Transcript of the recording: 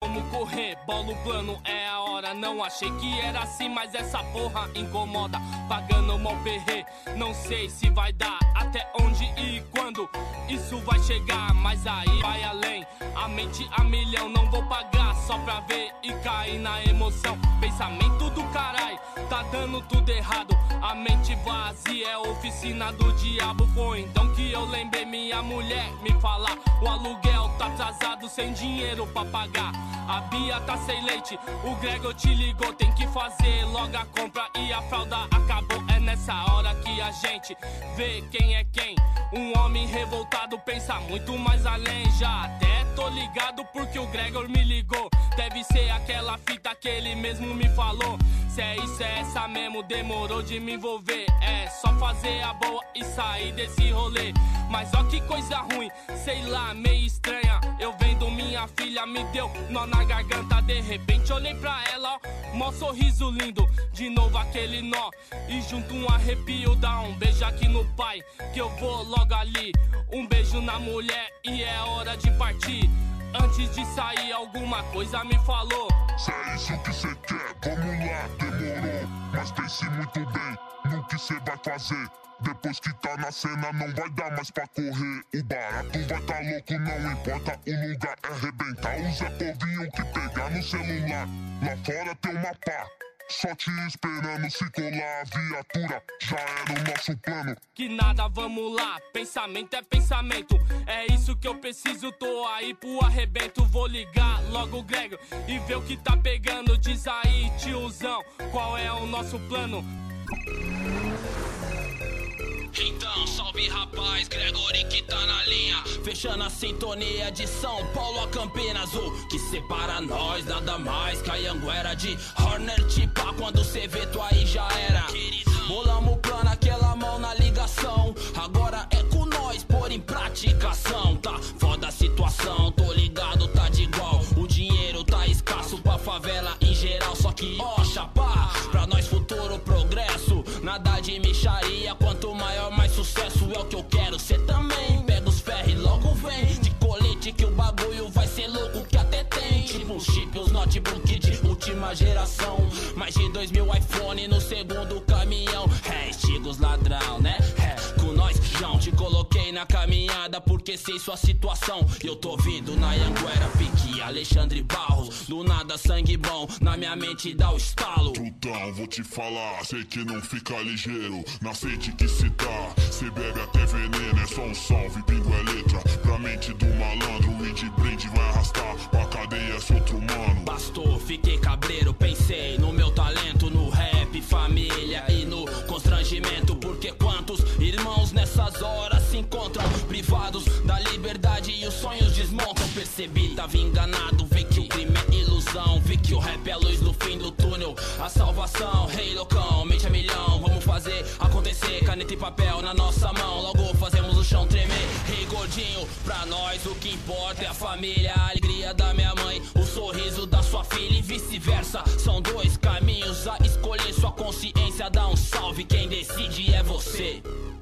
Vamos correr, bola o plano, é a hora. Não achei que era assim, mas essa porra incomoda. Pagando mal perrê, não sei se vai dar. Até onde e quando isso vai chegar. Mas aí vai além, a mente a milhão. Não vou pagar só pra ver e cair na emoção. Pensamento do caralho, tá dando tudo errado. A mente vazia é oficina do diabo. Foi então que eu lembrei minha mulher me falar: o aluguel tá atrasado, sem dinheiro pra pagar. A Bia tá sem leite, o Gregor te ligou. Tem que fazer logo a compra e a fralda acabou. É nessa hora que a gente vê quem é quem. Um homem revoltado pensa muito mais além. Já até tô ligado porque o Gregor me ligou. Deve ser aquela fita que ele mesmo me falou. Se é isso, é essa mesmo, demorou de me envolver. É só fazer a boa e sair desse rolê. Mas ó que coisa ruim, sei lá, meio estranha. Eu vendo minha filha, me deu nó na garganta. De repente olhei pra ela, ó, mó sorriso lindo. De novo aquele nó, e junto um arrepio. Dá um beijo aqui no pai, que eu vou logo ali. Um beijo na mulher e é hora de partir. Antes de sair alguma coisa me falou: se é isso que cê quer, vamos lá, demorou. Mas pense muito bem no que cê vai fazer. Depois que tá na cena não vai dar mais pra correr. O barato vai tá louco, não importa o lugar, é arrebentar o Zé Povinho que pegar no celular. Lá fora tem uma pá, só te esperando, se colar a viatura, já era o nosso plano. Que nada, vamos lá, pensamento é pensamento. É isso que eu preciso, tô aí pro arrebento. Vou ligar logo o Gregor e ver o que tá pegando. Diz aí, tiozão, qual é o nosso plano? Então, salve rapaz, Gregory que tá na linha. Fechando a sintonia de São Paulo a Campinas. O que separa nós, nada mais que a Anguera de Hornet. Pá, quando cê vê, tu aí já era. Bolamos o plano, aquela mão na ligação. Agora é com nós, pôr em praticação. Tá foda a situação, tô ligado, tá de igual. O dinheiro tá escasso pra favela em geral. Só que, ó, chapá, pra nós futuro progresso. Nada de micharia, quanto maior mais sucesso. É o que eu quero, cê também. Pega os ferros e logo vem de colete que o bagulho vai ser louco que até tem. Tipo os chip, os notebook de última geração. Mais de 2.000 iPhone no segundo caminhão. É, estigos ladrão, né? É, com nós, João. Te coloquei na caminhada porque sei sua situação. E eu tô vindo na Anguera, pique Alexandre Barros. Do nada sangue bom, na minha mente dá o estalo. Trutão, vou te falar, sei que não fica ligeiro. Na frente que se tá, cê bebe até veneno. É só um salve, bingo é letra. Pra mente do malandro, e de brinde vai arrastar. Pra cadeia é outro mano. Bastou, fiquei cabreiro, pensei no meu talento, no rap, família e no constrangimento. Porque quantos irmãos nessas horas se encontram privados da liberdade e os sonhos desmontam. Percebi, tava enganado, vi que o crime é ilusão. Vi que o rap é a luz no fim do túnel, a salvação. Rei loucão, mente a milhão, vamos fazer acontecer. Caneta e papel na nossa mão, logo fazemos o chão tremer. Rei gordinho, pra nós o que importa é a família, a alegria da minha mãe, o sorriso da sua filha e vice-versa. São dois caminhos a escolher, sua consciência dá um salve, quem decide é você.